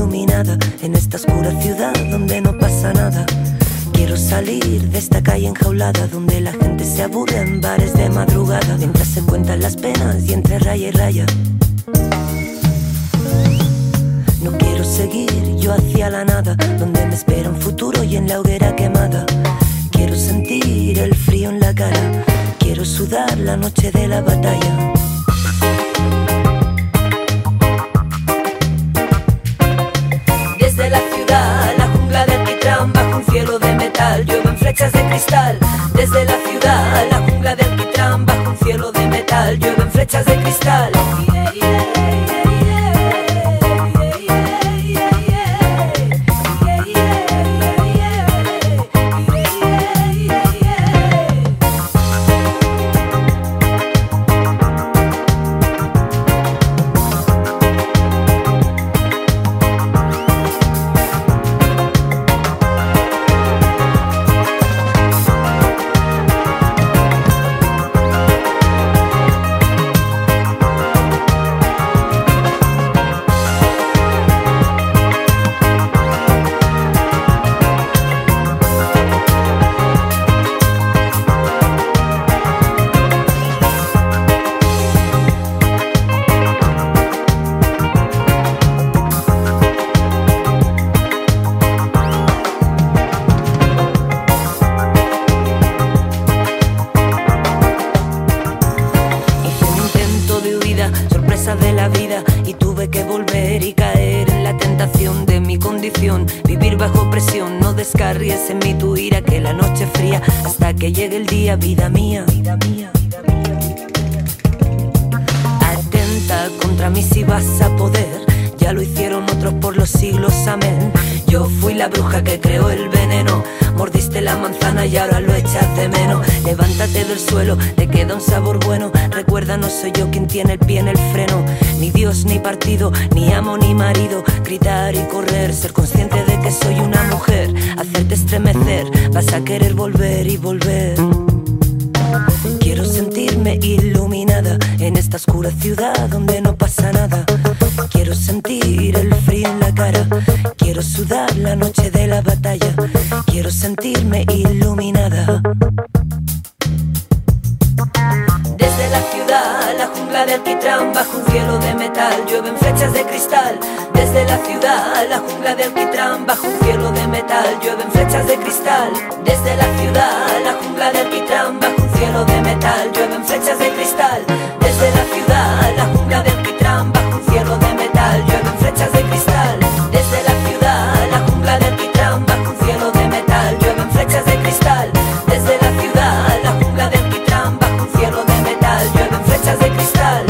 iluminada en esta oscura ciudad donde no pasa nada. Quiero salir de esta calle enjaulada donde la gente se aburre en bares de madrugada mientras se cuentan las penas y entre raya y raya. No quiero seguir yo hacia la nada donde me espera un futuro y en la hoguera quemada. Quiero sentir el frío en la cara, quiero sudar la noche de la batalla. Desde la ciudad, la jungla de alquitrán, bajo un cielo de metal, llueven flechas de cristal. Desde la ciudad, la jungla de alquitrán, bajo un cielo de metal, llueven flechas de cristal. De la vida y tuve que volver y caer en la tentación de mi condición, vivir bajo presión. No descarries en mí tu ira, que la noche fría hasta que llegue el día, vida mía. Atenta contra mí si vas a poder, ya lo hicieron otros por los siglos, amén. Yo fui la bruja que creó el veneno, mordiste la manzana y ahora lo echas de menos. Levántate del suelo, te queda un sabor bueno. Recuerda, no soy yo quien tiene el pie en el freno, ni Dios ni partido, ni amo ni marido. Gritar y correr, ser consciente de que soy una mujer, hacerte estremecer, vas a querer volver y volver. Quiero sentirme iluminada en esta oscura ciudad donde no pasa nada. Quiero sentir el frío en la cara, quiero sudar la noche de la batalla. Quiero sentirme iluminada. Desde la ciudad, la jungla de alquitrán, bajo un cielo de metal, llueven flechas de cristal. Desde la ciudad, la jungla de alquitrán, bajo un cielo de metal, llueven flechas de cristal. Desde la ciudad, la jungla de alquitrán, bajo un cielo de metal, llueven flechas de cristal. Desde la ciudad, la jungla de alquitrán, bajo un cielo de metal, llueven flechas de cristal. Desde la ciudad, la jungla de alquitrán, bajo un cielo de metal, llueven flechas de cristal. Desde la ciudad, la jungla de alquitrán, bajo un cielo de metal, llueven flechas de cristal.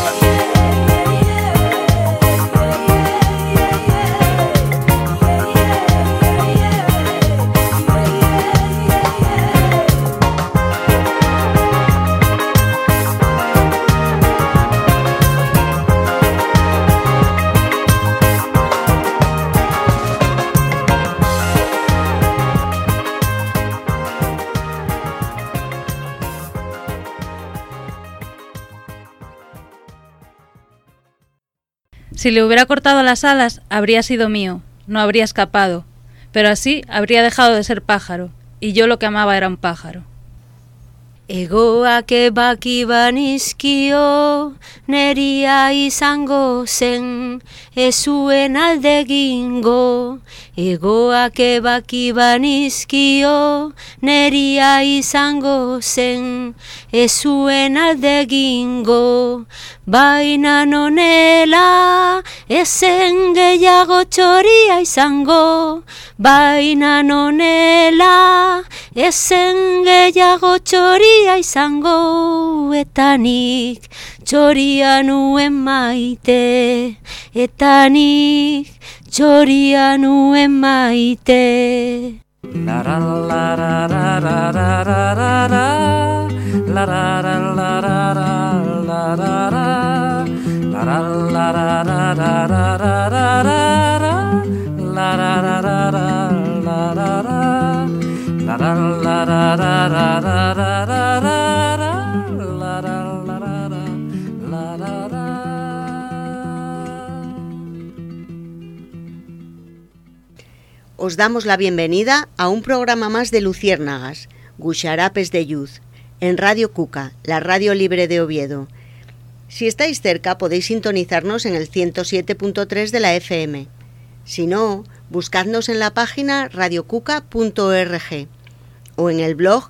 Si le hubiera cortado las alas, habría sido mío, no habría escapado, pero así habría dejado de ser pájaro, y yo lo que amaba era un pájaro. Egoak ebaki banizkio, neria izango zen, ez zuen alde egingo. Egoak ebaki banizkio, neria izango zen, ez zuen alde egingo. Baina nonela, ezen gehiago txoria izango. Baina nonela, ezen gehiago txoria izango. Eta nik txoria nuen maite, eta nik txoria nuen maite. La la la la la la la la la la la la la la la la la os damos la bienvenida a un programa más de Luciérnagas, Guxarapes de Lluz, en Radio Cuca, la radio libre de Oviedo. Si estáis cerca podéis sintonizarnos en el 107.3 de la FM. Si no, buscadnos en la página radiocuca.org o en el blog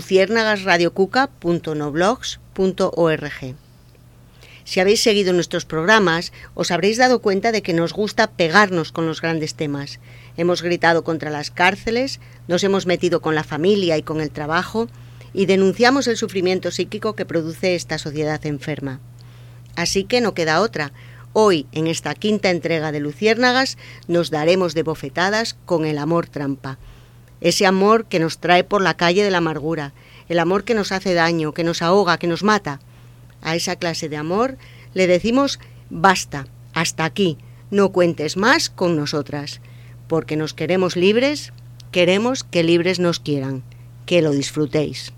luciernagasradiocuca.noblogs.org. Si habéis seguido nuestros programas, os habréis dado cuenta de que nos gusta pegarnos con los grandes temas. Hemos gritado contra las cárceles, nos hemos metido con la familia y con el trabajo y denunciamos el sufrimiento psíquico que produce esta sociedad enferma. Así que no queda otra. Hoy, en esta quinta entrega de Luciérnagas, nos daremos de bofetadas con el amor trampa. Ese amor que nos trae por la calle de la amargura, el amor que nos hace daño, que nos ahoga, que nos mata. A esa clase de amor le decimos basta, hasta aquí, no cuentes más con nosotras. Porque nos queremos libres, queremos que libres nos quieran. Que lo disfrutéis.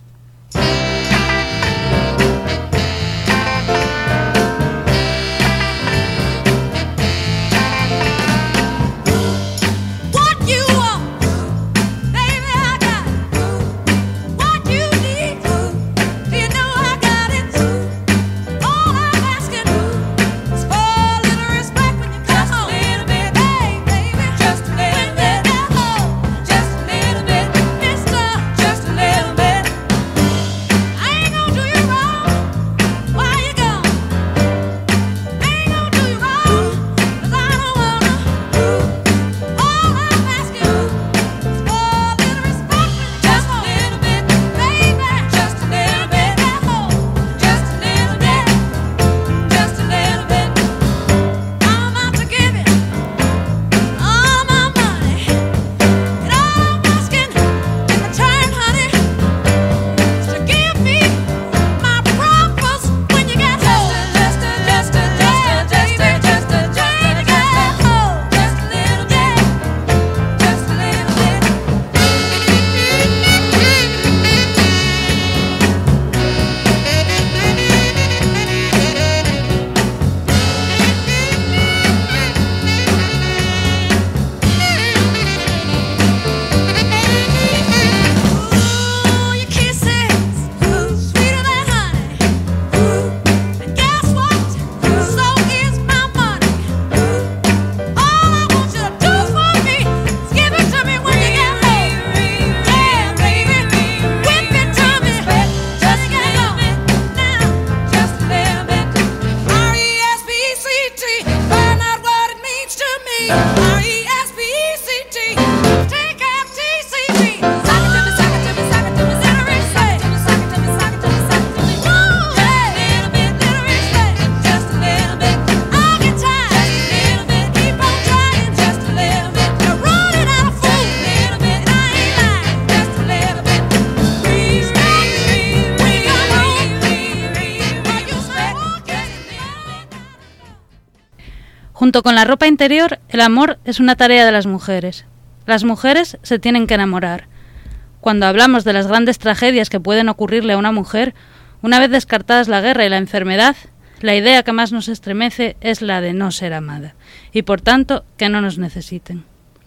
Junto con la ropa interior, el amor es una tarea de las mujeres. Las mujeres se tienen que enamorar. Cuando hablamos de las grandes tragedias que pueden ocurrirle a una mujer, una vez descartadas la guerra y la enfermedad, la idea que más nos estremece es la de no ser amada, y por tanto, que no nos necesiten.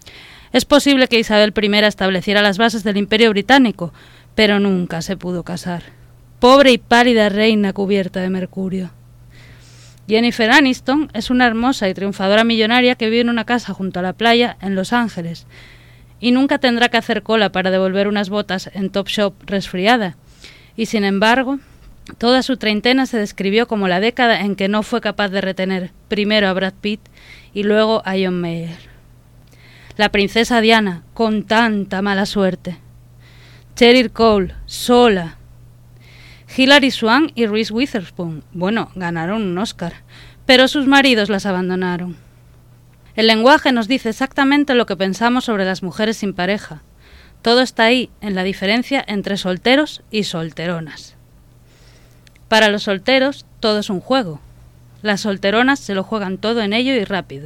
Es posible que Isabel I estableciera las bases del Imperio Británico, pero nunca se pudo casar. Pobre y pálida reina cubierta de mercurio. Jennifer Aniston es una hermosa y triunfadora millonaria que vive en una casa junto a la playa en Los Ángeles y nunca tendrá que hacer cola para devolver unas botas en Topshop resfriada. Y sin embargo, toda su treintena se describió como la década en que no fue capaz de retener primero a Brad Pitt y luego a John Mayer. La princesa Diana, con tanta mala suerte. Cheryl Cole, sola. Hilary Swank y Reese Witherspoon, bueno, ganaron un Oscar, pero sus maridos las abandonaron. El lenguaje nos dice exactamente lo que pensamos sobre las mujeres sin pareja. Todo está ahí, en la diferencia entre solteros y solteronas. Para los solteros, todo es un juego. Las solteronas se lo juegan todo en ello y rápido.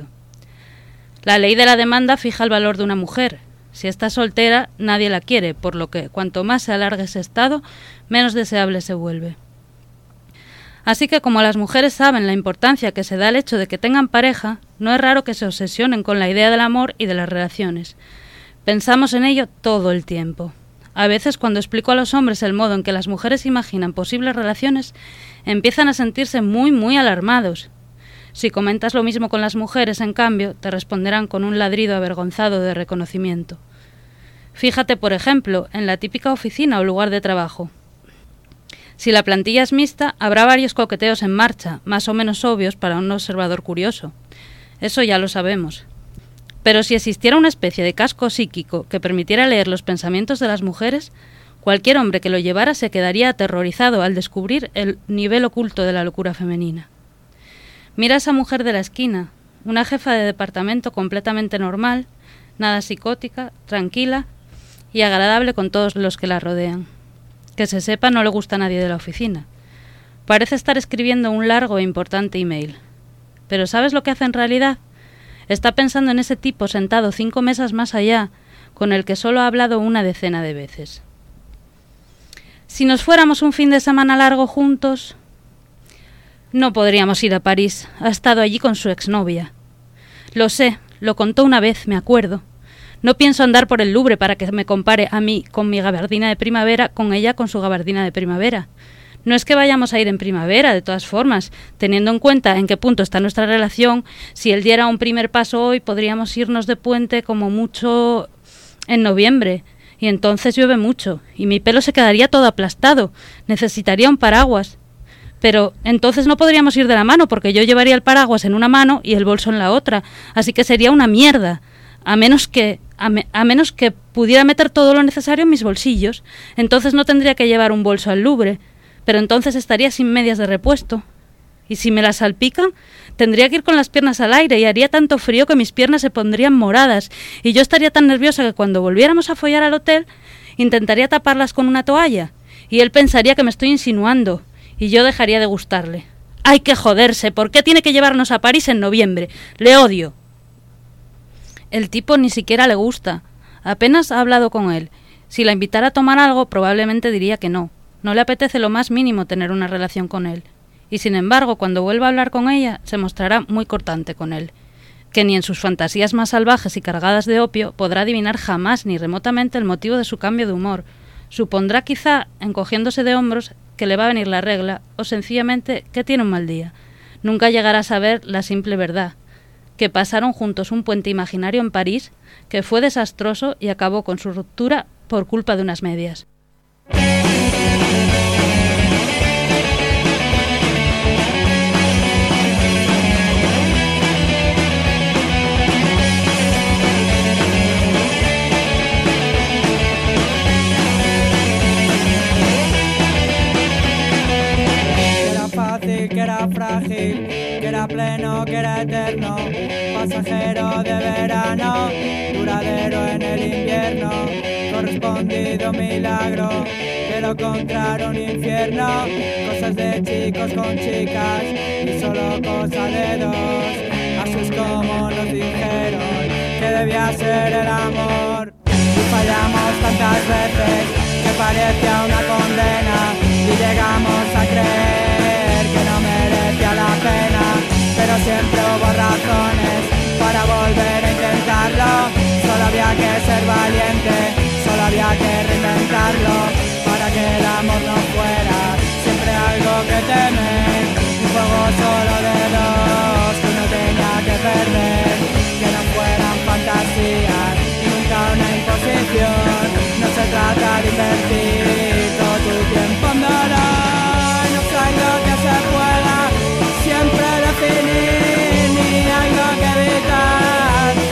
La ley de la demanda fija el valor de una mujer. Si está soltera, nadie la quiere, por lo que cuanto más se alargue ese estado, menos deseable se vuelve. Así que como las mujeres saben la importancia que se da al hecho de que tengan pareja, No es raro que se obsesionen con la idea del amor y de las relaciones. Pensamos en ello todo el tiempo. A veces, cuando explico a los hombres el modo en que las mujeres imaginan posibles relaciones, empiezan a sentirse muy alarmados. Si comentas lo mismo con las mujeres, en cambio, te responderán con un ladrido avergonzado de reconocimiento. Fíjate, por ejemplo, en la típica oficina o lugar de trabajo. Si la plantilla es mixta, habrá varios coqueteos en marcha, más o menos obvios para un observador curioso. Eso ya lo sabemos. Pero si existiera una especie de casco psíquico que permitiera leer los pensamientos de las mujeres, cualquier hombre que lo llevara se quedaría aterrorizado al descubrir el nivel oculto de la locura femenina. Mira a esa mujer de la esquina, una jefa de departamento completamente normal, nada psicótica, tranquila y agradable con todos los que la rodean. Que se sepa, no le gusta a nadie de la oficina. Parece estar escribiendo un largo e importante email. ¿Pero sabes lo que hace en realidad? Está pensando en ese tipo sentado 5 mesas más allá, con el que solo ha hablado una decena de veces. Si nos fuéramos un fin de semana largo juntos, no podríamos ir a París. Ha estado allí con su exnovia. Lo sé, lo contó una vez, me acuerdo. No pienso andar por el Louvre para que me compare a mí con mi gabardina de primavera, con ella con su gabardina de primavera. No es que vayamos a ir en primavera, de todas formas, teniendo en cuenta en qué punto está nuestra relación, si él diera un primer paso hoy, podríamos irnos de puente como mucho en noviembre, y entonces llueve mucho, y mi pelo se quedaría todo aplastado, necesitaría un paraguas. Pero entonces no podríamos ir de la mano, porque yo llevaría el paraguas en una mano y el bolso en la otra, así que sería una mierda, a menos que pudiera meter todo lo necesario en mis bolsillos. Entonces no tendría que llevar un bolso al Louvre, pero entonces estaría sin medias de repuesto. Y si me las salpican, tendría que ir con las piernas al aire y haría tanto frío que mis piernas se pondrían moradas y yo estaría tan nerviosa que cuando volviéramos a follar al hotel intentaría taparlas con una toalla y él pensaría que me estoy insinuando y yo dejaría de gustarle. ¡Hay que joderse! ¿Por qué tiene que llevarnos a París en noviembre? ¡Le odio! El tipo ni siquiera le gusta. Apenas ha hablado con él. Si la invitara a tomar algo, probablemente diría que no. No le apetece lo más mínimo tener una relación con él. Y sin embargo, cuando vuelva a hablar con ella, se mostrará muy cortante con él. Que ni en sus fantasías más salvajes y cargadas de opio podrá adivinar jamás ni remotamente el motivo de su cambio de humor. Supondrá quizá, encogiéndose de hombros, que le va a venir la regla, o sencillamente que tiene un mal día. Nunca llegará a saber la simple verdad. Que pasaron juntos un puente imaginario en París, que fue desastroso y acabó con su ruptura por culpa de unas medias. Que era frágil, que era pleno, que era eterno, pasajero de verano, duradero en el invierno, correspondido milagro, de lo contrario un infierno, cosas de chicos con chicas y solo cosa de dos, así es como nos dijeron que debía ser el amor, y fallamos tantas veces que parecía una condena y llegamos a creer que no merecía la pena, pero siempre hubo razones para volver a intentarlo. Solo había que ser valiente, solo había que reinventarlo, para que el amor no fuera siempre algo que temer, un juego solo de dos que uno tenía que perder, que no fueran fantasías y nunca una imposición. No se trata de invertir todo tu tiempo en dolor, algo que se pueda siempre definir, ni algo que evitar,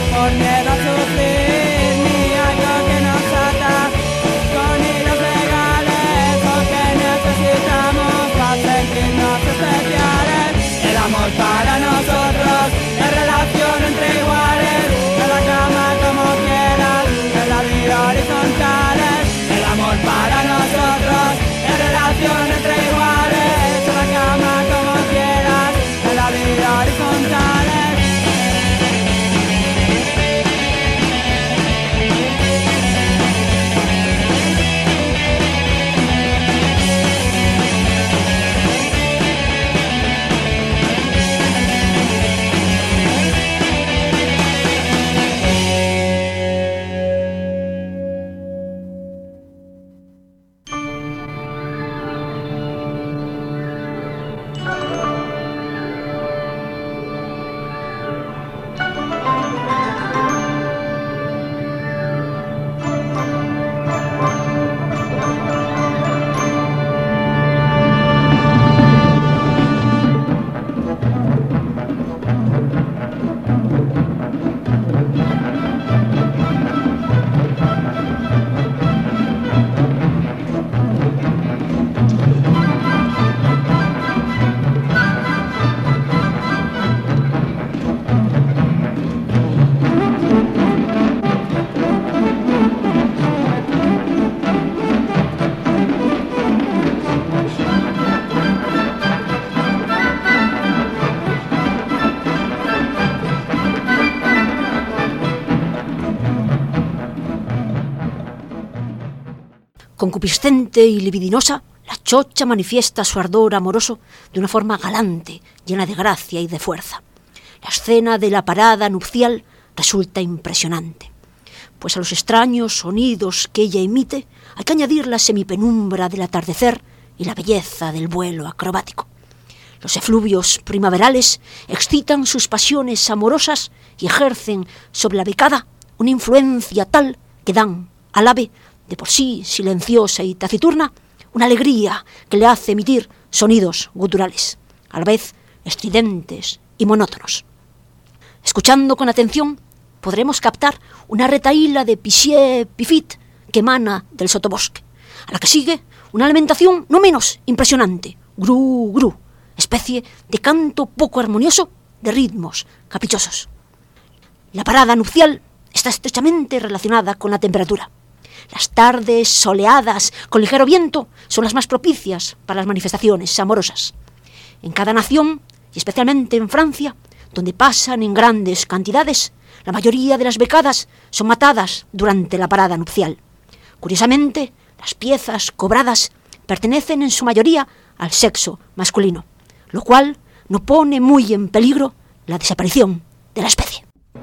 Concupiscente y libidinosa, la chocha manifiesta su ardor amoroso de una forma galante, llena de gracia y de fuerza. La escena de la parada nupcial resulta impresionante, pues a los extraños sonidos que ella emite hay que añadir la semipenumbra del atardecer y la belleza del vuelo acrobático. Los efluvios primaverales excitan sus pasiones amorosas y ejercen sobre la becada una influencia tal que dan al ave, de por sí silenciosa y taciturna, una alegría que le hace emitir sonidos guturales, a la vez estridentes y monótonos. Escuchando con atención, podremos captar una retahíla de pichier-pifit que emana del sotobosque, a la que sigue una alimentación no menos impresionante, gru-gru, especie de canto poco armonioso de ritmos caprichosos. La parada nupcial está estrechamente relacionada con la temperatura. Las tardes soleadas con ligero viento son las más propicias para las manifestaciones amorosas. En cada nación, y especialmente en Francia, donde pasan en grandes cantidades, la mayoría de las becadas son matadas durante la parada nupcial. Curiosamente, las piezas cobradas pertenecen en su mayoría al sexo masculino, lo cual no pone muy en peligro la desaparición de la especie.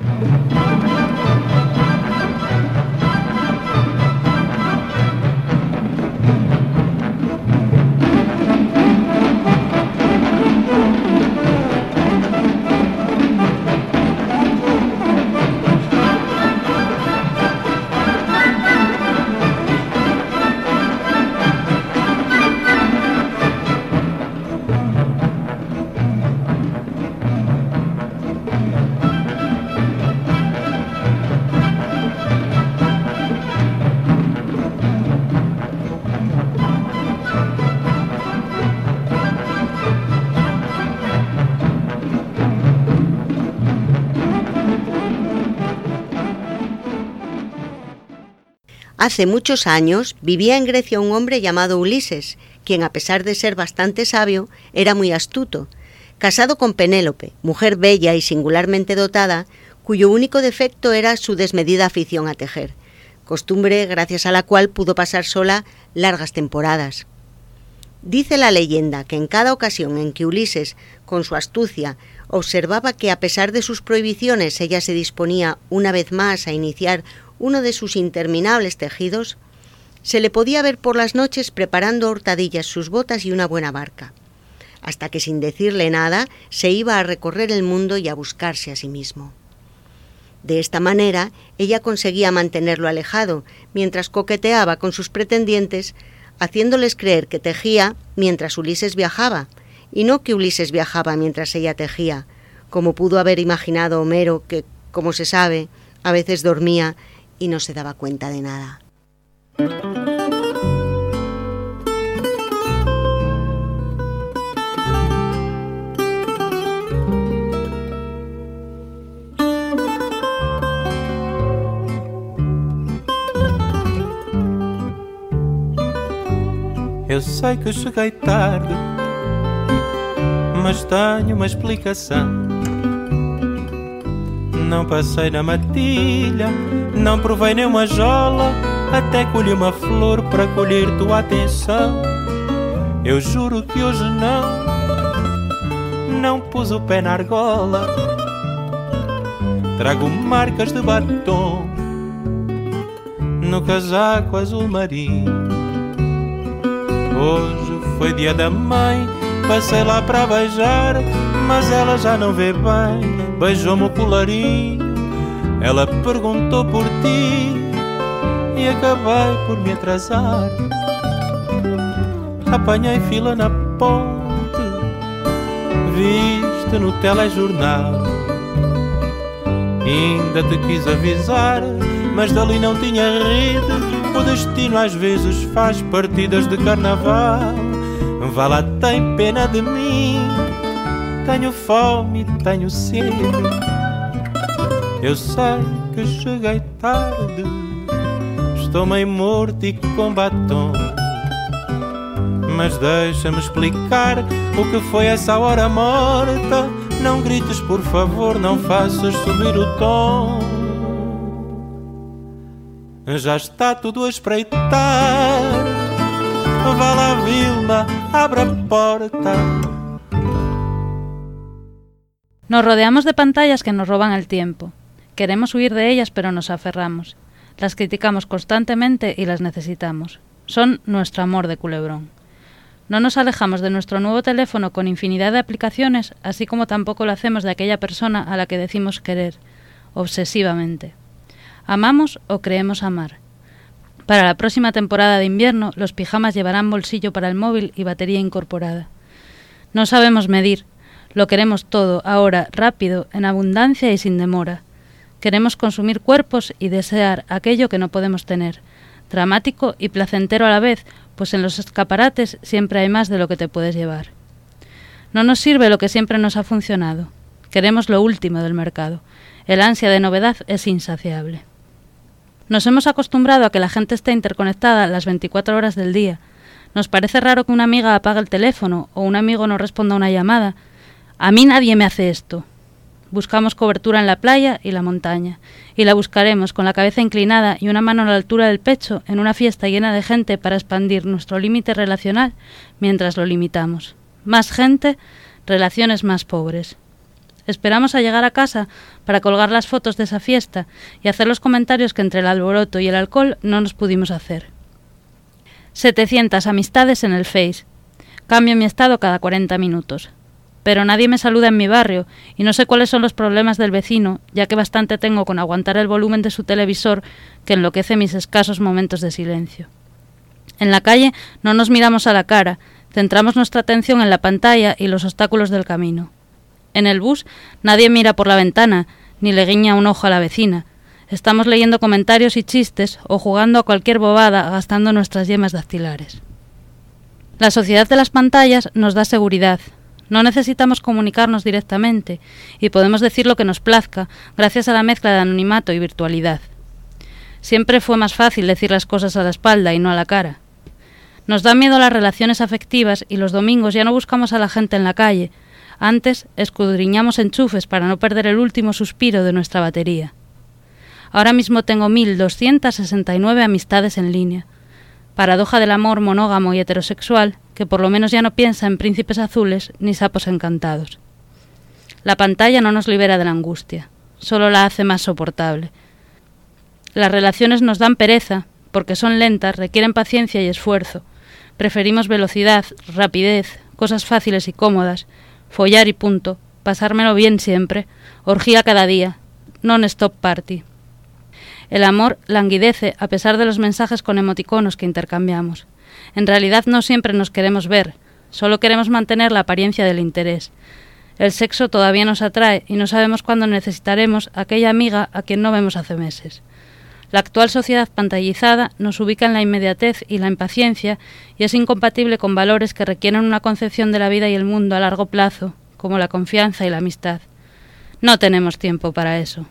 Hace muchos años vivía en Grecia un hombre llamado Ulises, quien a pesar de ser bastante sabio, era muy astuto. Casado con Penélope, mujer bella y singularmente dotada, cuyo único defecto era su desmedida afición a tejer, costumbre gracias a la cual pudo pasar sola largas temporadas. Dice la leyenda que en cada ocasión en que Ulises, con su astucia, observaba que a pesar de sus prohibiciones ella se disponía una vez más a iniciar uno de sus interminables tejidos, se le podía ver por las noches preparando a hurtadillas sus botas y una buena barca, hasta que sin decirle nada se iba a recorrer el mundo y a buscarse a sí mismo. De esta manera ella conseguía mantenerlo alejado mientras coqueteaba con sus pretendientes, haciéndoles creer que tejía mientras Ulises viajaba, y no que Ulises viajaba mientras ella tejía, como pudo haber imaginado Homero, que, como se sabe, a veces dormía y no se daba cuenta de nada. Eu sei que cheguei tarde, mas tenho uma explicação. Não passei na matilha, não provei nem uma jola, até colhi uma flor para colher tua atenção. Eu juro que hoje não pus o pé na argola. Trago marcas de batom no casaco azul marinho. Hoje foi dia da mãe, passei lá para beijar, mas ela já não vê bem. Beijou-me o colarinho, ela perguntou por ti e acabei por me atrasar. Apanhei fila na ponte, viste no telejornal. Ainda te quis avisar, mas dali não tinha rede. O destino às vezes faz partidas de carnaval. Vá lá, tem pena de mim, tenho fome, tenho sede. Eu sei que cheguei tarde, estou meio morto e com batom. Mas deixa-me explicar o que foi essa hora morta. Não grites, por favor, não faças subir o tom. já está tudo a espreitar. Vá lá, Vilma, abra a porta. Nos rodeamos de pantallas que nos roban el tiempo. Queremos huir de ellas, pero nos aferramos. Las criticamos constantemente y las necesitamos. Son nuestro amor de culebrón. No nos alejamos de nuestro nuevo teléfono con infinidad de aplicaciones, así como tampoco lo hacemos de aquella persona a la que decimos querer, obsesivamente. ¿Amamos o creemos amar? Para la próxima temporada de invierno, los pijamas llevarán bolsillo para el móvil y batería incorporada. No sabemos medir. Lo queremos todo, ahora, rápido, en abundancia y sin demora. Queremos consumir cuerpos y desear aquello que no podemos tener. Dramático y placentero a la vez, pues en los escaparates siempre hay más de lo que te puedes llevar. No nos sirve lo que siempre nos ha funcionado. Queremos lo último del mercado. El ansia de novedad es insaciable. Nos hemos acostumbrado a que la gente esté interconectada las 24 horas del día. Nos parece raro que una amiga apague el teléfono o un amigo no responda a una llamada. A mí nadie me hace esto. Buscamos cobertura en la playa y la montaña, y la buscaremos con la cabeza inclinada y una mano a la altura del pecho en una fiesta llena de gente para expandir nuestro límite relacional mientras lo limitamos. Más gente, relaciones más pobres. Esperamos a llegar a casa para colgar las fotos de esa fiesta y hacer los comentarios que entre el alboroto y el alcohol no nos pudimos hacer. 700 amistades en el Face. Cambio mi estado cada 40 minutos. Pero nadie me saluda en mi barrio y no sé cuáles son los problemas del vecino, ya que bastante tengo con aguantar el volumen de su televisor que enloquece mis escasos momentos de silencio. En la calle no nos miramos a la cara, centramos nuestra atención en la pantalla y los obstáculos del camino. En el bus nadie mira por la ventana, ni le guiña un ojo a la vecina. Estamos leyendo comentarios y chistes o jugando a cualquier bobada gastando nuestras yemas dactilares. La sociedad de las pantallas nos da seguridad. No necesitamos comunicarnos directamente y podemos decir lo que nos plazca gracias a la mezcla de anonimato y virtualidad. Siempre fue más fácil decir las cosas a la espalda y no a la cara. Nos da miedo las relaciones afectivas y los domingos ya no buscamos a la gente en la calle. Antes escudriñamos enchufes para no perder el último suspiro de nuestra batería. Ahora mismo tengo 1.269 amistades en línea. Paradoja del amor monógamo y heterosexual, que por lo menos ya no piensa en príncipes azules ni sapos encantados. La pantalla no nos libera de la angustia, solo la hace más soportable. Las relaciones nos dan pereza, porque son lentas, requieren paciencia y esfuerzo. Preferimos velocidad, rapidez, cosas fáciles y cómodas, follar y punto, pasármelo bien siempre, orgía cada día, non-stop party. El amor languidece a pesar de los mensajes con emoticonos que intercambiamos. En realidad no siempre nos queremos ver, solo queremos mantener la apariencia del interés. El sexo todavía nos atrae y no sabemos cuándo necesitaremos aquella amiga a quien no vemos hace meses. La actual sociedad pantallizada nos ubica en la inmediatez y la impaciencia y es incompatible con valores que requieren una concepción de la vida y el mundo a largo plazo, como la confianza y la amistad. No tenemos tiempo para eso.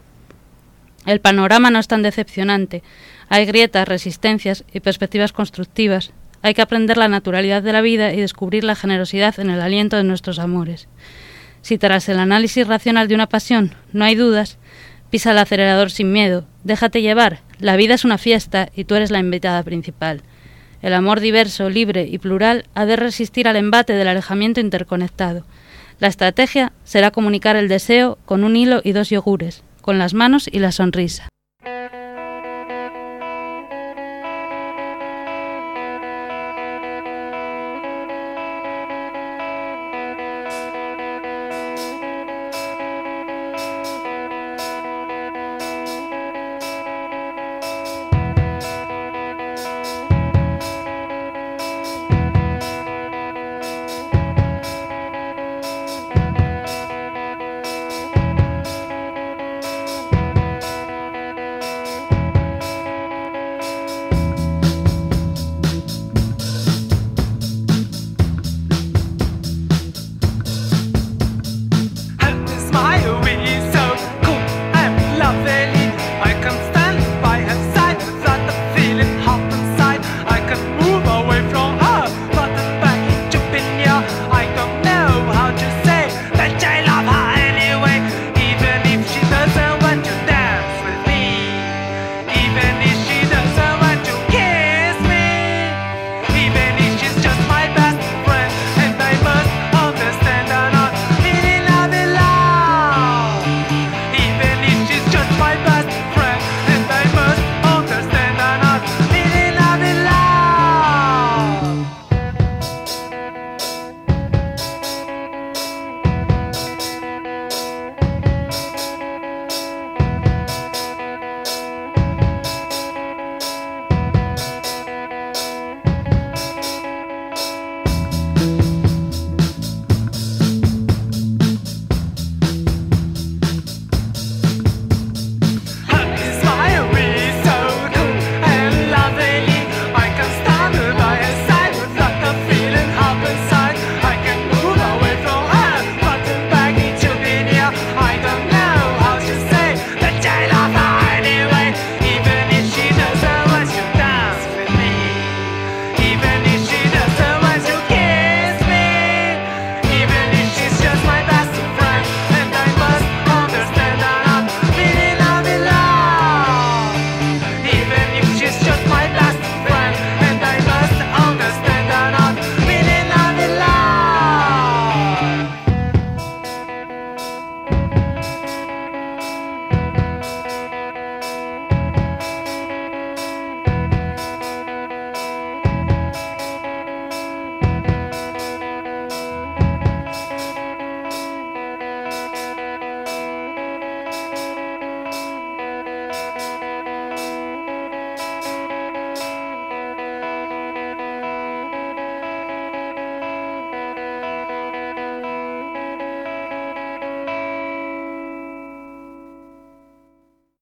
El panorama no es tan decepcionante. Hay grietas, resistencias y perspectivas constructivas. Hay que aprender la naturalidad de la vida y descubrir la generosidad en el aliento de nuestros amores. Si tras el análisis racional de una pasión no hay dudas, pisa el acelerador sin miedo, déjate llevar. La vida es una fiesta y tú eres la invitada principal. El amor diverso, libre y plural ha de resistir al embate del alejamiento interconectado. La estrategia será comunicar el deseo con un hilo y 2 yogures, con las manos y la sonrisa.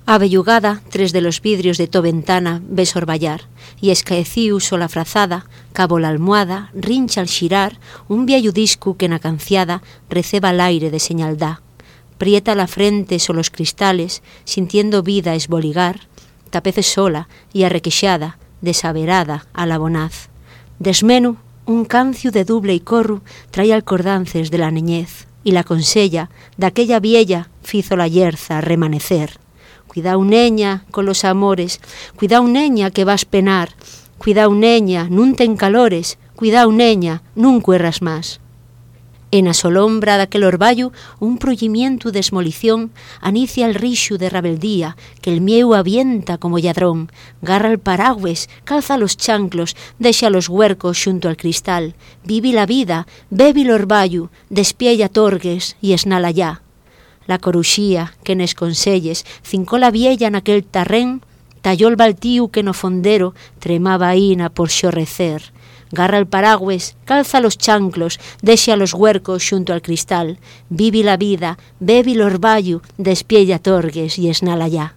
Abellugada, tres de los vidrios de to ventana ves orballar, y escaeciu sola frazada, cabo la almohada, rincha al xirar, un viallo disco que na canciada receba l'aire de señaldá. Prieta la frente so los cristales, sintiendo vida esboligar, tapece sola y arrequexada, desaverada a la bonaz. Desmenu, un canciu de duble y corru, trae alcordances de la neñez, y la consella d'aquella viella fizo la yerza remanecer. Cuidao, neña, con los amores, cuidao, neña, que vas penar, cuidao, neña, nun ten calores, cuidao, neña, nun cuerras más. En a solombra daquel orballo, un prollimiento de esmolición anicia el rixo de rabeldía que el mieu avienta como lladrón, garra el paragües, calza los chanclos, deixa los huercos xunto al cristal, vivi la vida, bebi l'orballo, despiella torgues y esnala ya. La coruxía que nes conselles cincó la viella naquel tarrén, talló el baltíu que no fondero tremaba aína por xorrecer. Garra el paragües, calza los chanclos, deixa los huercos xunto al cristal, vivi la vida, bebi l'orballo, despiella torgues y esnala ya.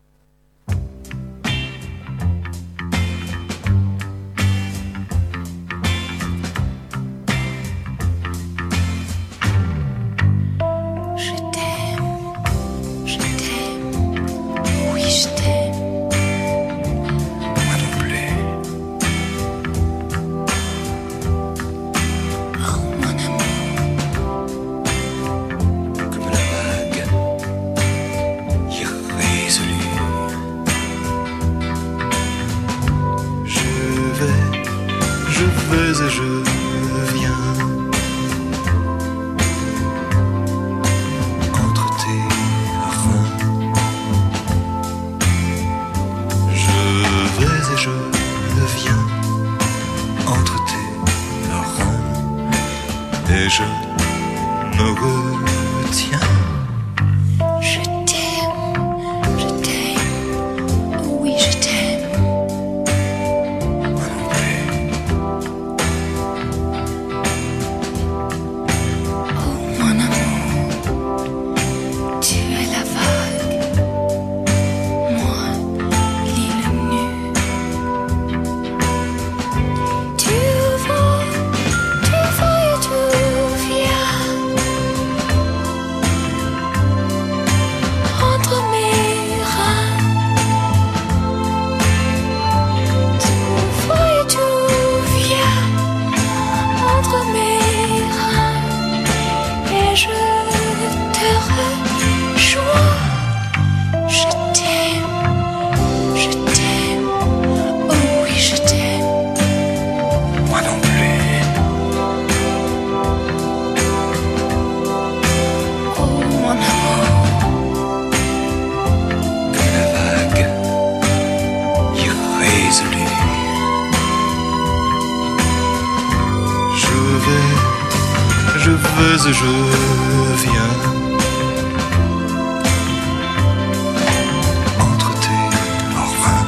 Je viens entre tes reins.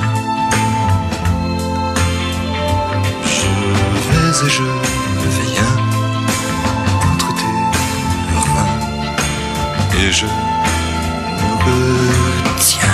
Je vais et je viens entre tes reins et je me retiens.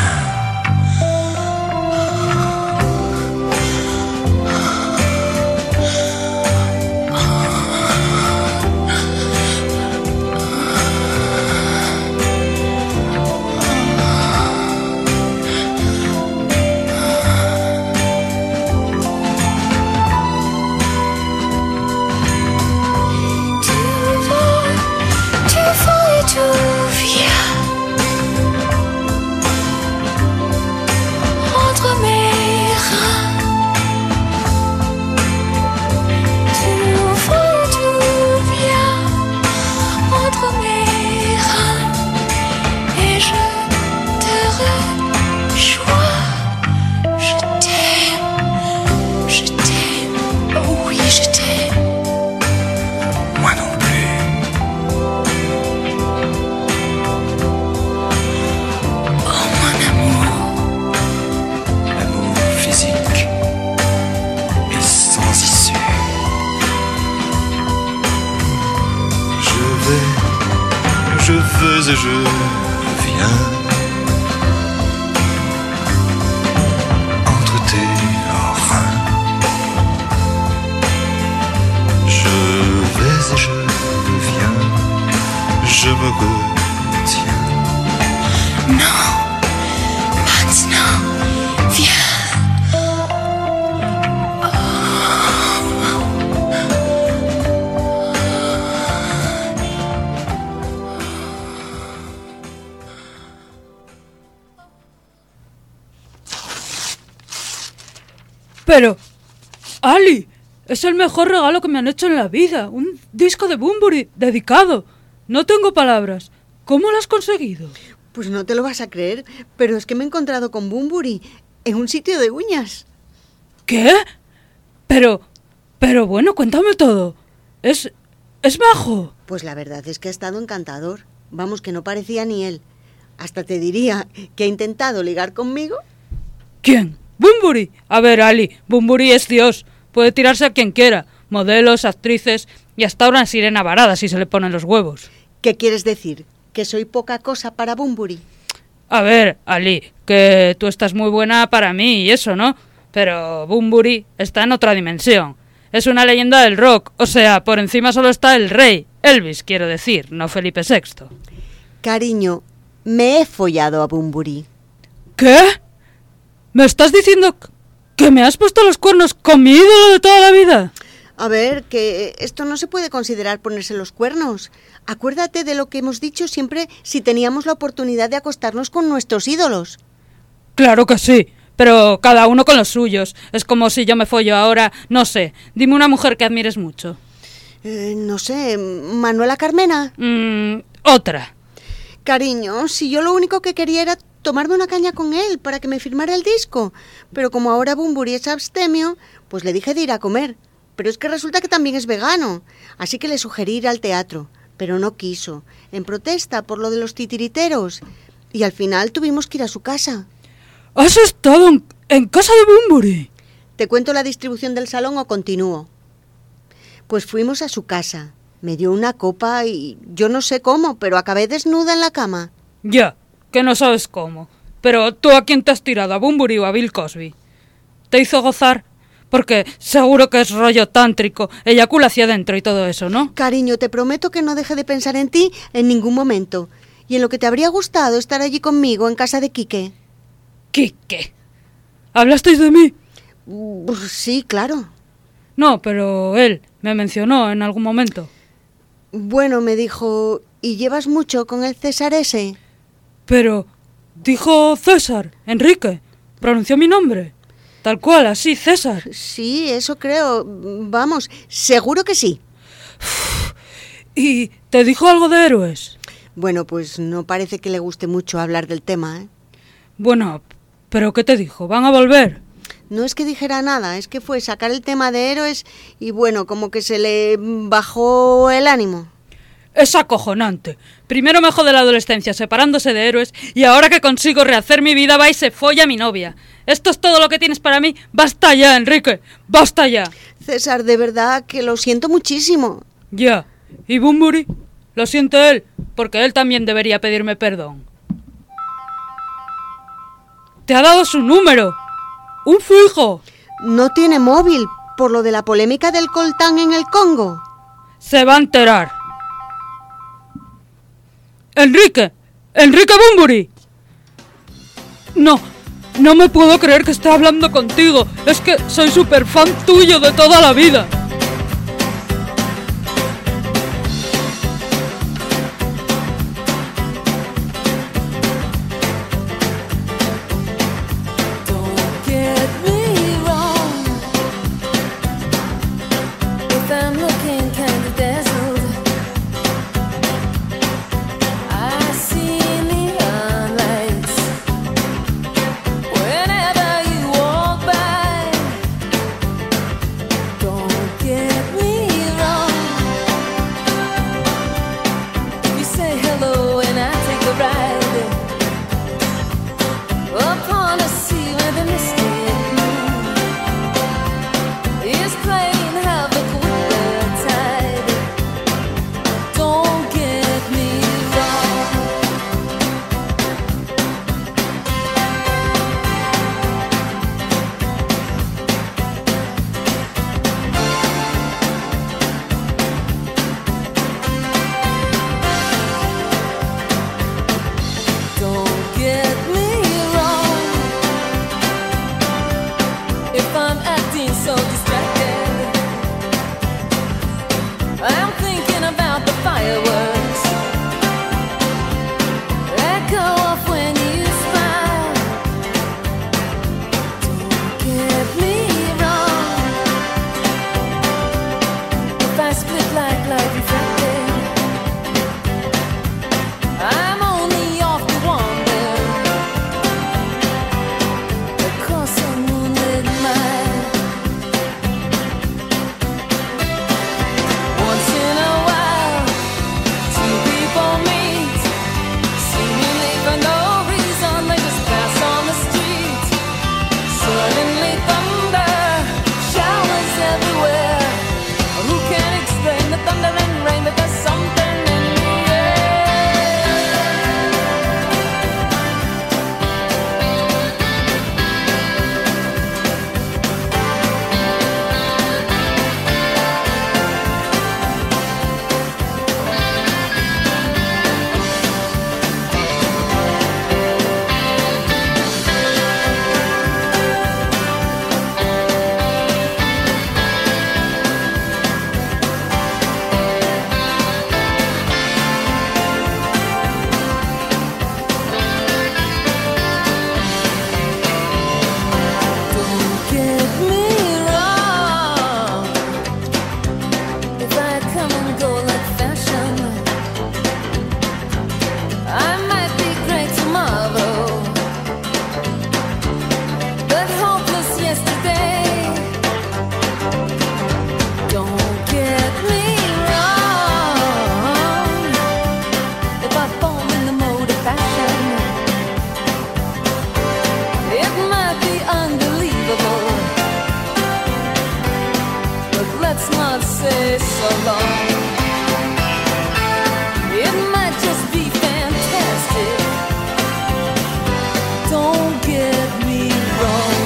Je veux et je viens Pero, Ali, es el mejor regalo que me han hecho en la vida. Un disco de Bunbury dedicado. No tengo palabras. ¿Cómo lo has conseguido? Pues no te lo vas a creer, pero es que me he encontrado con Bunbury en un sitio de uñas. ¿Qué? Pero bueno, cuéntame todo. Es majo. Pues la verdad es que ha estado encantador. Vamos, que no parecía ni él. Hasta te diría que ha intentado ligar conmigo. ¿Quién? ¿Bunbury? A ver, Ali, Bunbury es Dios. Puede tirarse a quien quiera. Modelos, actrices y hasta una sirena varada si se le ponen los huevos. ¿Qué quieres decir? ¿Que soy poca cosa para Bunbury? A ver, Ali, que tú estás muy buena para mí y eso, ¿no? Pero Bunbury está en otra dimensión. Es una leyenda del rock, o sea, por encima solo está el rey. Elvis, quiero decir, no Felipe VI. Cariño, me he follado a Bunbury. ¿Qué? ¿Me estás diciendo que me has puesto los cuernos con mi ídolo de toda la vida? A ver, que esto no se puede considerar ponerse los cuernos. Acuérdate de lo que hemos dicho siempre si teníamos la oportunidad de acostarnos con nuestros ídolos. Claro que sí, pero cada uno con los suyos. Es como si yo me follo ahora, no sé, dime una mujer que admires mucho. No sé, Manuela Carmena. Otra. Cariño, si yo lo único que quería era tomarme una caña con él para que me firmara el disco. Pero como ahora Bunbury es abstemio, pues le dije de ir a comer. Pero es que resulta que también es vegano, así que le sugerí ir al teatro, pero no quiso, en protesta por lo de los titiriteros. Y al final tuvimos que ir a su casa. ¿Has estado en casa de Bunbury? ¿Te cuento la distribución del salón o continúo? Pues fuimos a su casa. Me dio una copa y yo no sé cómo, pero acabé desnuda en la cama. Ya, que no sabes cómo. Pero ¿tú a quién te has tirado? ¿A Bunbury o a Bill Cosby? ¿Te hizo gozar? Porque seguro que es rollo tántrico, eyacula hacia adentro y todo eso, ¿no? Cariño, te prometo que no deje de pensar en ti en ningún momento. Y en lo que te habría gustado estar allí conmigo en casa de Quique. ¿Quique? ¿Hablasteis de mí? Sí, claro. No, pero él me mencionó en algún momento. Bueno, me dijo, ¿y llevas mucho con el César ese? Pero dijo César, Enrique, pronunció mi nombre. Tal cual, así, César. Sí, eso creo. Vamos, seguro que sí. ¿Y te dijo algo de héroes? Bueno, pues no parece que le guste mucho hablar del tema, ¿eh? Bueno, ¿pero qué te dijo? ¿Van a volver? No es que dijera nada, es que fue sacar el tema de héroes y bueno, como que se le bajó el ánimo. Es acojonante. Primero me jode la adolescencia separándose de héroes y ahora que consigo rehacer mi vida va y se folla a mi novia. ¿Esto es todo lo que tienes para mí? ¡Basta ya, Enrique! ¡Basta ya! César, de verdad que lo siento muchísimo. Ya. ¿Y Bunbury? Lo siente él, porque él también debería pedirme perdón. ¡Te ha dado su número! ¡Un fijo! No tiene móvil, por lo de la polémica del coltán en el Congo. Se va a enterar. ¡Enrique! ¡Enrique Bunbury! No me puedo creer que esté hablando contigo. Es que soy súper fan tuyo de toda la vida. along. It might just be fantastic. Don't get me wrong.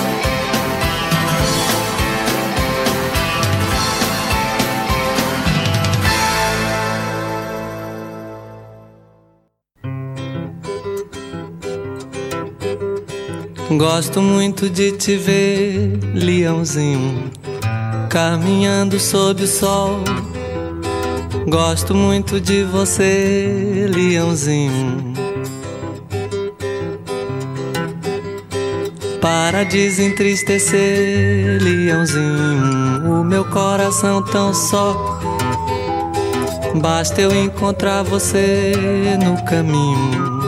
Gosto muito de te ver, leãozinho, caminhando sob o sol. Gosto muito de você, leãozinho. Para desentristecer, leãozinho, o meu coração tão só. Basta eu encontrar você no caminho.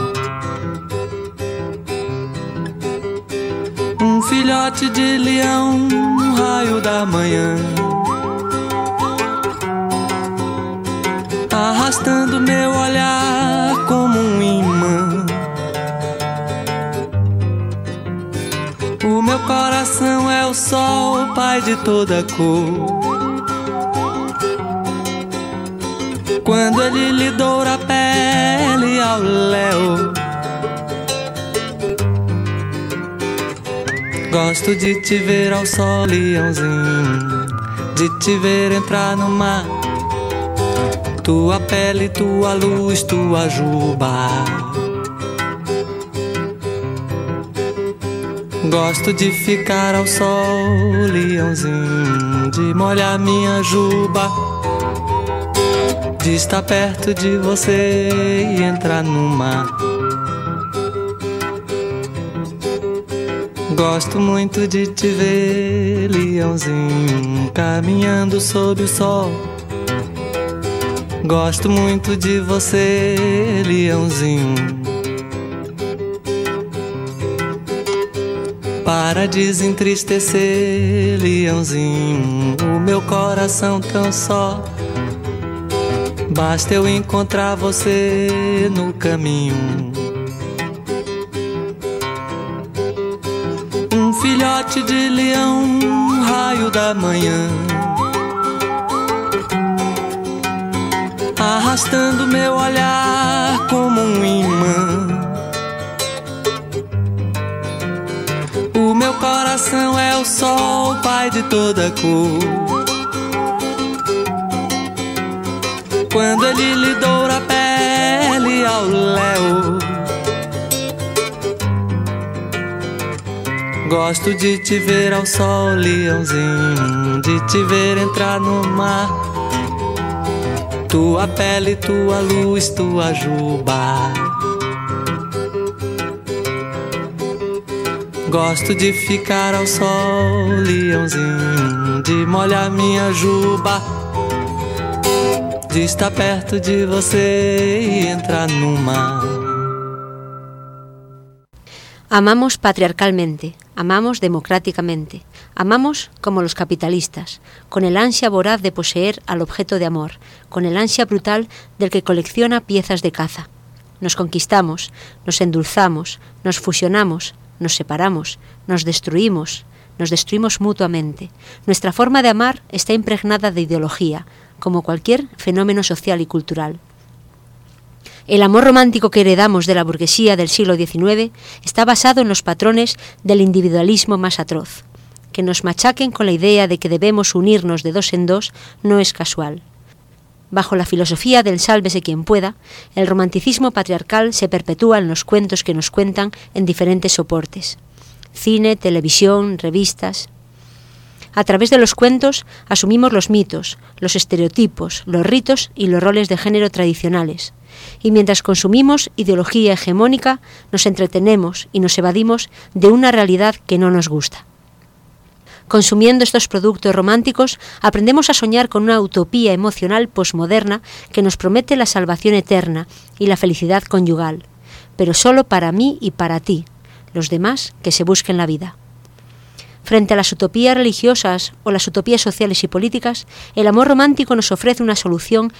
Um filhote de leão, um raio da manhã, arrastando meu olhar como um imã. O meu coração é o sol, pai de toda cor. Quando ele lhe doura a pele ao léu, gosto de te ver ao sol, leãozinho, de te ver entrar no mar. Tua pele, tua luz, tua juba. Gosto de ficar ao sol, leãozinho, de molhar minha juba, de estar perto de você e entrar no mar. Gosto muito de te ver, leãozinho, caminhando sob o sol. Gosto muito de você, leãozinho. Para desentristecer, leãozinho, o meu coração tão só. Basta eu encontrar você no caminho. Um filhote de leão, um raio da manhã, arrastando meu olhar como um imã. O meu coração é o sol, pai de toda cor. Quando ele lhe doura a pele ao léu, gosto de te ver ao sol, leãozinho, de te ver entrar no mar. Tua pele, tua luz, tua juba. Gosto de ficar ao sol, leãozinho, de molhar minha juba, de estar perto de você y entrar no mar. Amamos patriarcalmente, amamos democráticamente, amamos como los capitalistas, con el ansia voraz de poseer al objeto de amor, con el ansia brutal del que colecciona piezas de caza. Nos conquistamos, nos endulzamos, nos fusionamos, nos separamos, nos destruimos mutuamente. Nuestra forma de amar está impregnada de ideología, como cualquier fenómeno social y cultural. El amor romántico que heredamos de la burguesía del siglo XIX está basado en los patrones del individualismo más atroz. Que nos machaquen con la idea de que debemos unirnos de dos en dos no es casual. Bajo la filosofía del sálvese quien pueda, el romanticismo patriarcal se perpetúa en los cuentos que nos cuentan en diferentes soportes: cine, televisión, revistas. A través de los cuentos asumimos los mitos, los estereotipos, los ritos y los roles de género tradicionales. Y mientras consumimos ideología hegemónica, nos entretenemos y nos evadimos de una realidad que no nos gusta. Consumiendo estos productos románticos, aprendemos a soñar con una utopía emocional posmoderna que nos promete la salvación eterna y la felicidad conyugal, pero solo para mí y para ti, los demás que se busquen la vida. Frente a las utopías religiosas o las utopías sociales y políticas, el amor romántico nos ofrece una solución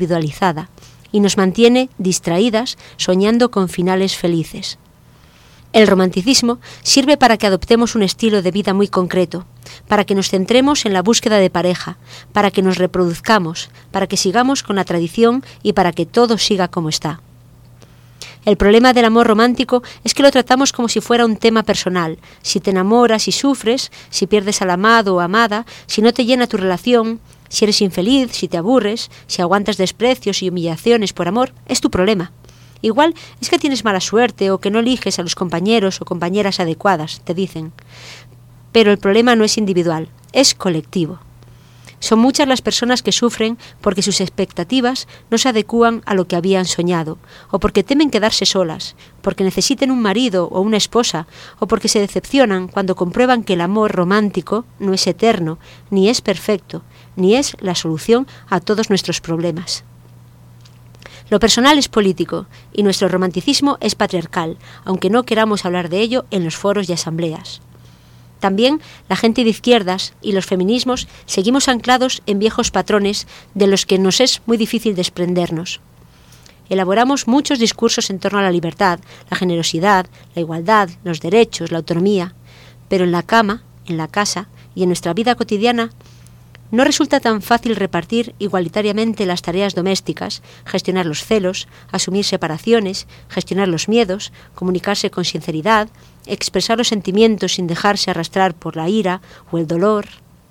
individualizada y nos mantiene distraídas soñando con finales felices. El romanticismo sirve para que adoptemos un estilo de vida muy concreto, para que nos centremos en la búsqueda de pareja, para que nos reproduzcamos, para que sigamos con la tradición y para que todo siga como está. El problema del amor romántico es que lo tratamos como si fuera un tema personal. Si te enamoras y sufres, si pierdes al amado o amada, si no te llena tu relación, si eres infeliz, si te aburres, si aguantas desprecios y humillaciones por amor, es tu problema. Igual es que tienes mala suerte o que no eliges a los compañeros o compañeras adecuadas, te dicen. Pero el problema no es individual, es colectivo. Son muchas las personas que sufren porque sus expectativas no se adecúan a lo que habían soñado, o porque temen quedarse solas, porque necesiten un marido o una esposa, o porque se decepcionan cuando comprueban que el amor romántico no es eterno, ni es perfecto, ni es la solución a todos nuestros problemas. Lo personal es político y nuestro romanticismo es patriarcal, aunque no queramos hablar de ello en los foros y asambleas. También la gente de izquierdas y los feminismos seguimos anclados en viejos patrones de los que nos es muy difícil desprendernos. Elaboramos muchos discursos en torno a la libertad, la generosidad, la igualdad, los derechos, la autonomía, pero en la cama, en la casa y en nuestra vida cotidiana no resulta tan fácil repartir igualitariamente las tareas domésticas, gestionar los celos, asumir separaciones, gestionar los miedos, comunicarse con sinceridad, expresar los sentimientos sin dejarse arrastrar por la ira o el dolor.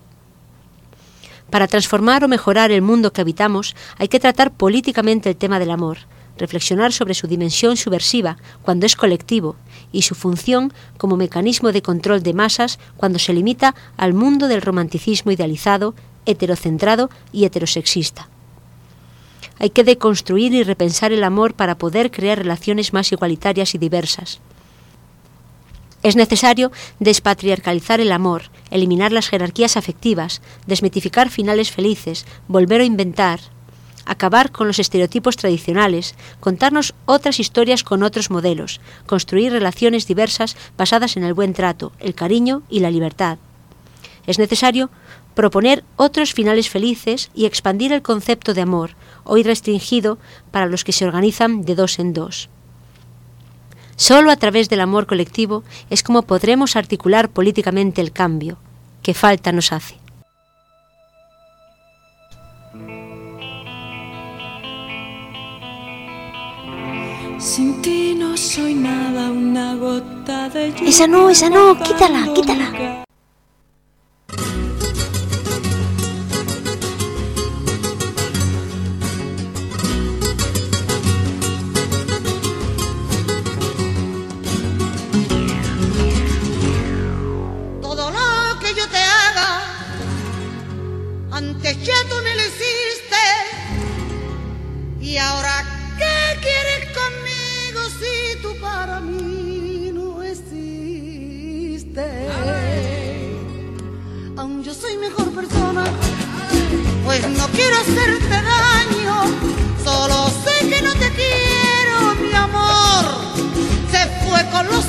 Para transformar o mejorar el mundo que habitamos hay que tratar políticamente el tema del amor, reflexionar sobre su dimensión subversiva cuando es colectivo y su función como mecanismo de control de masas cuando se limita al mundo del romanticismo idealizado, heterocentrado y heterosexista. Hay que deconstruir y repensar el amor para poder crear relaciones más igualitarias y diversas. Es necesario despatriarcalizar el amor, eliminar las jerarquías afectivas, desmitificar finales felices, volver a inventar, acabar con los estereotipos tradicionales, contarnos otras historias con otros modelos, construir relaciones diversas basadas en el buen trato, el cariño y la libertad. Es necesario proponer otros finales felices y expandir el concepto de amor, hoy restringido para los que se organizan de dos en dos. Solo a través del amor colectivo es como podremos articular políticamente el cambio que falta nos hace. Sin ti no soy nada, una gota de lluvia. Esa no, quítala, quítala. Todo lo que yo te haga, antes ya tú me lo hiciste, y ahora ¿qué quieres conmigo si tú para mí no existes? Aún yo soy mejor persona, pues no quiero hacerte daño, solo sé que no te quiero, mi amor, se fue con los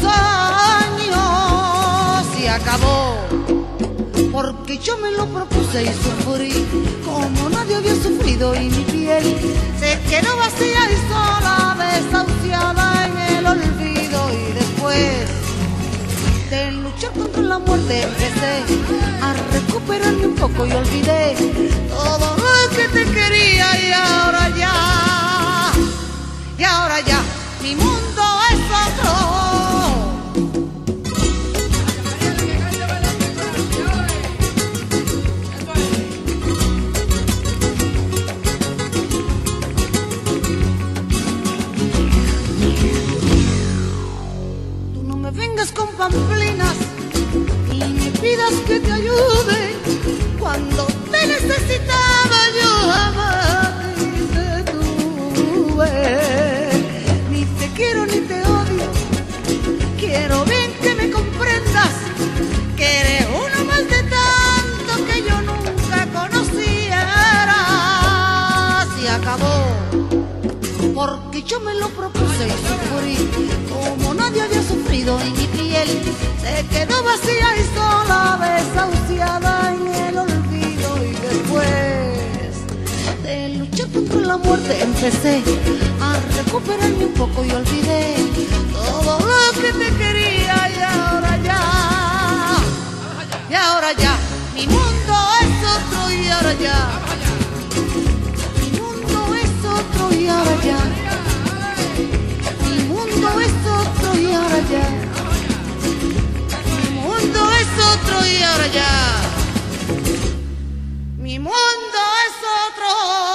años y acabó, porque yo me lo propuse y sufrí como nadie había sufrido, y mi piel se quedó vacía y sola, desahuciada en el olvido. Y después de luchar contra la muerte empecé a recuperarme un poco y olvidé todo lo que te quería, y ahora ya mi mundo es otro. Con pamplinas y me pidas que te ayude cuando te necesitaba, yo jamás te tuve. Ni te quiero ni te odio, quiero bien que me comprendas que eres uno más de tanto que yo nunca conociera. Se acabó porque yo me lo propuse y sufrí como nadie había sufrido, y mi piel se quedó vacía y sola, desahuciada en el olvido. Y después de luchar contra la muerte empecé a recuperarme un poco y olvidé todo todo lo que te quería y ahora ya, mi mundo es otro y ahora ya, mi mundo es otro y ahora ya, mi mundo es otro y ahora ya, mi mundo es otro y ahora ya, mi mundo es otro.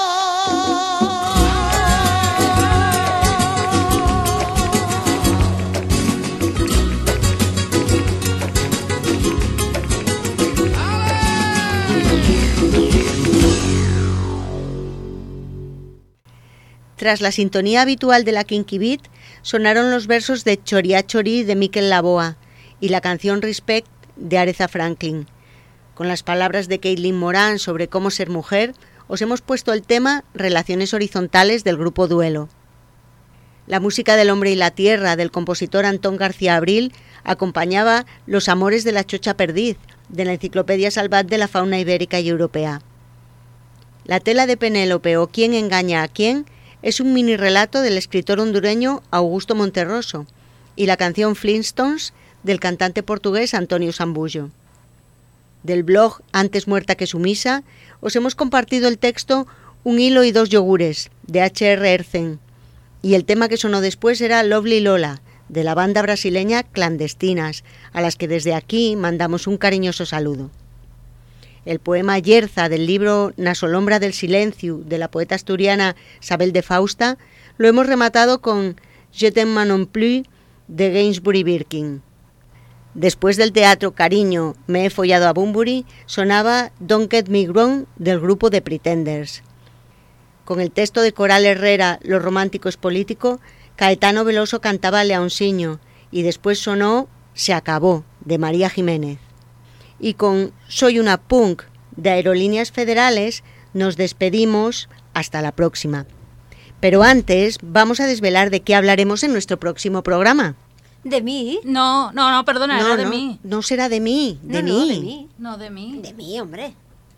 Tras la sintonía habitual de la Kinky Beat, sonaron los versos de Choria Chorí de Miquel Laboa y la canción Respect de Aretha Franklin. Con las palabras de Caitlin Moran sobre cómo ser mujer, os hemos puesto el tema Relaciones horizontales del grupo Duelo. La música del hombre y la tierra del compositor Antón García Abril acompañaba Los amores de la chocha perdiz de la Enciclopedia Salvat de la fauna ibérica y europea. La tela de Penélope o Quién engaña a quién es un mini relato del escritor hondureño Augusto Monterroso y la canción Flintstones del cantante portugués Antonio Sambullo. Del blog Antes muerta que sumisa os hemos compartido el texto Un hilo y dos yogures de H.R. Erzen y el tema que sonó después era Lovely Lola de la banda brasileña Clandestinas, a las que desde aquí mandamos un cariñoso saludo. El poema Yerza del libro Na solombra del silencio de la poeta asturiana Sabel de Fausta lo hemos rematado con Je t'aime non plus de Gainsbury Birkin. Después del teatro Cariño, me he follado a Bunbury, sonaba Don't Get Me Wrong del grupo The Pretenders. Con el texto de Coral Herrera, Lo romántico es político, Caetano Veloso cantaba Leonciño y después sonó Se acabó de María Jiménez. Y con Soy una punk de Aerolíneas Federales nos despedimos hasta la próxima. Pero antes vamos a desvelar de qué hablaremos en nuestro próximo programa. ¿De mí? No, perdona, era de mí. No será de mí, de mí. No, de mí. No, de mí. De mí, hombre.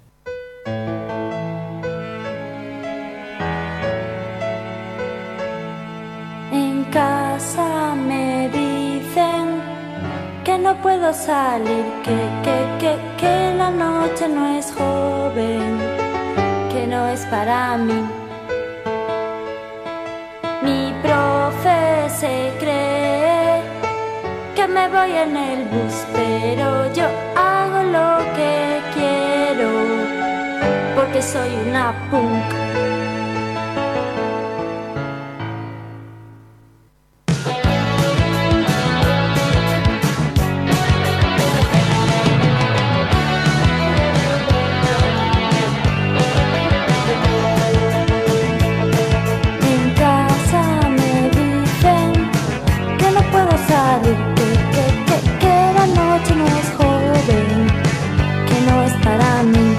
En casa me dicen que no puedo salir, que la noche no es joven, que no es para mí. Mi profe se cree que me voy en el bus, pero yo hago lo que quiero, porque soy una punk. Que la noche no es joven, que no es para mí.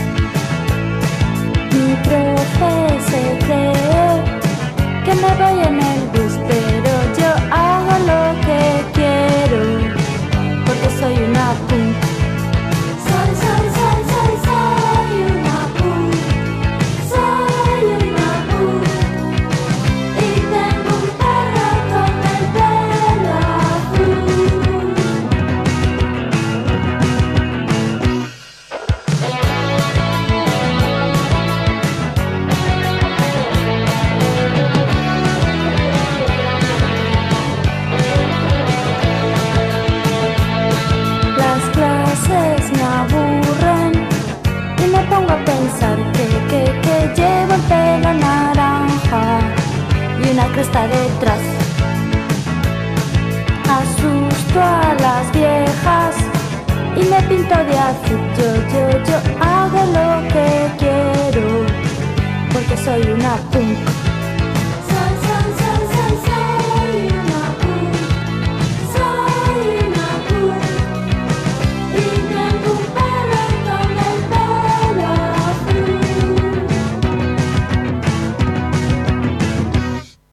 Mi profe se cree que me voy en el bus, pero yo hago lo que quiero, porque soy una punk. Soy una punk. Soy una punk. Y tengo un perro con el pelo azul. Las clases me aburren y me pongo a pensar que llevo el pelo naranja y una cresta detrás. Asusto a las viejas y me pinto de azul. Yo hago lo que quiero, porque soy una punk.